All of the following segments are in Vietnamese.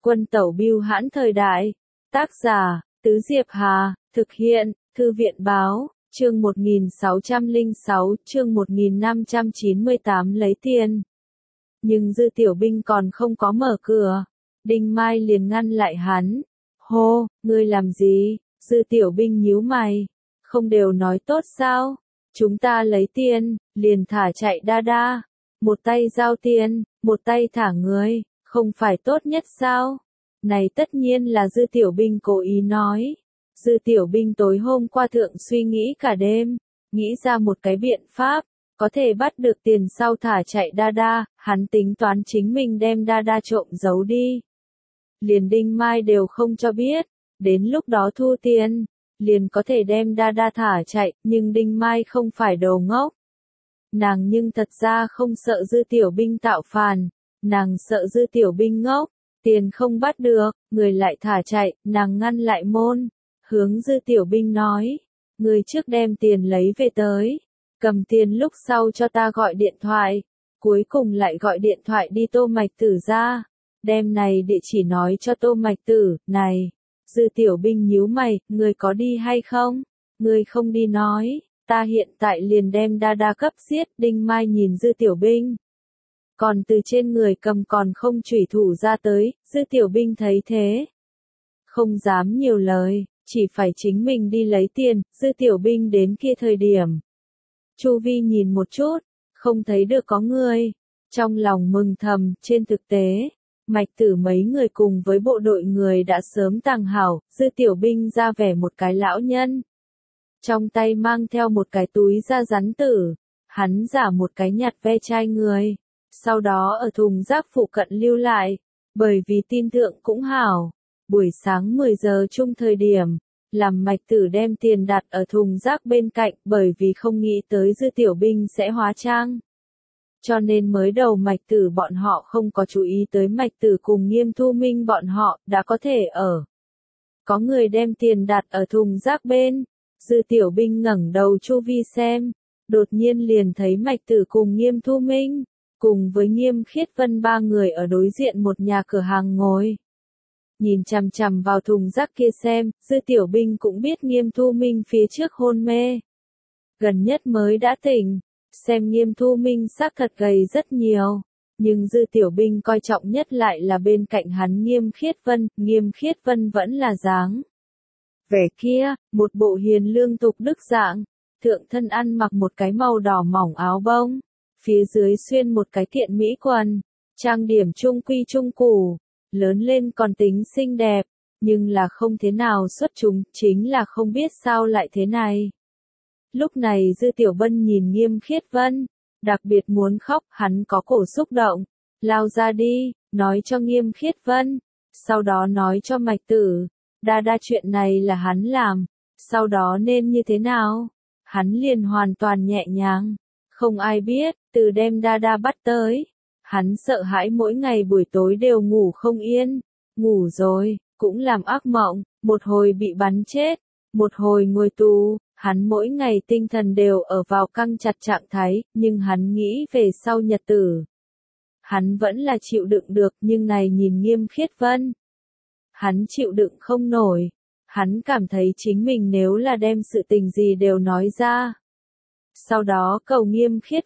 Quân tẩu bưu hãn thời đại. Tác giả, Tứ Diệp Hà, thực hiện, Thư viện báo, chương 1606, chương 1598 lấy tiền. Nhưng Dư Tiểu Binh còn không có mở cửa. Đinh Mai liền ngăn lại hắn. Hô, ngươi làm gì? Dư Tiểu Binh nhíu mày. Không đều nói tốt sao? Chúng ta lấy tiền, liền thả chạy đa đa. Một tay giao tiền, một tay thả người, không phải tốt nhất sao? Này tất nhiên là Dư Tiểu Binh cố ý nói. Dư Tiểu Binh tối hôm qua thượng suy nghĩ cả đêm, nghĩ ra một cái biện pháp, có thể bắt được tiền sau thả chạy đa đa, hắn tính toán chính mình đem đa đa trộm giấu đi. Liền Đinh Mai đều không cho biết, đến lúc đó thu tiền, liền có thể đem đa đa thả chạy, nhưng Đinh Mai không phải đồ ngốc. Nàng nhưng thật ra không sợ Dư Tiểu Binh tạo phản, nàng sợ Dư Tiểu Binh ngốc, tiền không bắt được, người lại thả chạy, nàng ngăn lại môn, hướng Dư Tiểu Binh nói, người trước đem tiền lấy về tới, cầm tiền lúc sau cho ta gọi điện thoại, cuối cùng lại gọi điện thoại đi Tô Mạch Tử ra, đem này địa chỉ nói cho Tô Mạch Tử, này, Dư Tiểu Binh nhíu mày, người có đi hay không? Người không đi nói, ta hiện tại liền đem đa đa cấp giết. Đinh Mai nhìn Dư Tiểu Binh, còn từ trên người cầm còn không chủy thủ ra tới. Dư Tiểu Binh thấy thế, không dám nhiều lời, chỉ phải chính mình đi lấy tiền. Dư Tiểu Binh đến kia thời điểm, chu vi nhìn một chút, không thấy được có người, trong lòng mừng thầm. Trên thực tế, Mạch Tử mấy người cùng với bộ đội người đã sớm tàng hảo. Dư Tiểu Binh ra vẻ một cái lão nhân, trong tay mang theo một cái túi da rắn tử, hắn giả một cái nhặt ve chai người, sau đó ở thùng rác phụ cận lưu lại, bởi vì tin thượng cũng hảo. Buổi sáng 10 giờ chung thời điểm, làm Mạch Tử đem tiền đặt ở thùng rác bên cạnh, bởi vì không nghĩ tới Dư Tiểu Binh sẽ hóa trang. Cho nên mới đầu Mạch Tử bọn họ không có chú ý tới Mạch Tử cùng Nghiêm Thu Minh bọn họ đã có thể ở. Có người đem tiền đặt ở thùng rác bên. Dư Tiểu Binh ngẩng đầu chu vi xem, đột nhiên liền thấy Mạch Tử cùng Nghiêm Thu Minh, cùng với Nghiêm Khiết Vân ba người ở đối diện một nhà cửa hàng ngồi. Nhìn chằm chằm vào thùng rác kia xem, Dư Tiểu Binh cũng biết Nghiêm Thu Minh phía trước hôn mê. Gần nhất mới đã tỉnh, xem Nghiêm Thu Minh xác thật gầy rất nhiều, nhưng Dư Tiểu Binh coi trọng nhất lại là bên cạnh hắn Nghiêm Khiết Vân vẫn là dáng vẻ kia, một bộ hiền lương tục đức dạng, thượng thân ăn mặc một cái màu đỏ mỏng áo bông, phía dưới xuyên một cái kiện mỹ quần, trang điểm trung quy trung củ, lớn lên còn tính xinh đẹp, nhưng là không thế nào xuất chúng, chính là không biết sao lại thế này. Lúc này Dư Tiểu Bân nhìn Nghiêm Khiết Vân, đặc biệt muốn khóc, hắn có cổ xúc động, lao ra đi, nói cho Nghiêm Khiết Vân, sau đó nói cho Mạch Tử, đa đa chuyện này là hắn làm, sau đó nên như thế nào? Hắn liền hoàn toàn nhẹ nhàng, không ai biết, từ đem đa đa bắt tới. Hắn sợ hãi mỗi ngày buổi tối đều ngủ không yên, ngủ rồi, cũng làm ác mộng, một hồi bị bắn chết, một hồi ngồi tù, hắn mỗi ngày tinh thần đều ở vào căng chặt trạng thái, nhưng hắn nghĩ về sau nhật tử. Hắn vẫn là chịu đựng được, nhưng này nhìn Nghiêm Khiết Vân, hắn chịu đựng không nổi, hắn cảm thấy chính mình nếu là đem sự tình gì đều nói ra. Sau đó cầu Nghiêm Khiết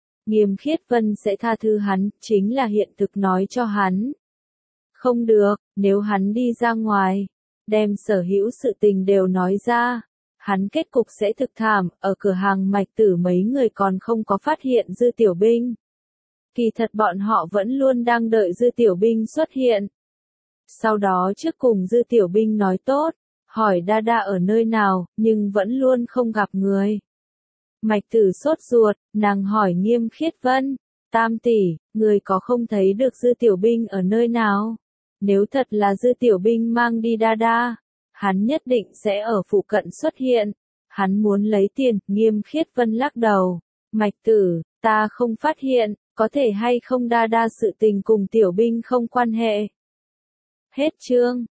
Vân sẽ tha thứ hắn, chính là hiện thực nói cho hắn. Không được, nếu hắn đi ra ngoài, đem sở hữu sự tình đều nói ra, hắn kết cục sẽ thực thảm. Ở cửa hàng Mạch Tử mấy người còn không có phát hiện Dư Tiểu Binh. Kỳ thật bọn họ vẫn luôn đang đợi Dư Tiểu Binh xuất hiện. Sau đó trước cùng Dư Tiểu Binh nói tốt, hỏi đa đa ở nơi nào, nhưng vẫn luôn không gặp người. Mạch Tử sốt ruột, nàng hỏi Nghiêm Khiết Vân, tam tỷ, người có không thấy được Dư Tiểu Binh ở nơi nào? Nếu thật là Dư Tiểu Binh mang đi đa đa, hắn nhất định sẽ ở phụ cận xuất hiện. Hắn muốn lấy tiền. Nghiêm Khiết Vân lắc đầu, Mạch Tử, ta không phát hiện, có thể hay không đa đa sự tình cùng Tiểu Binh không quan hệ. Hết chương.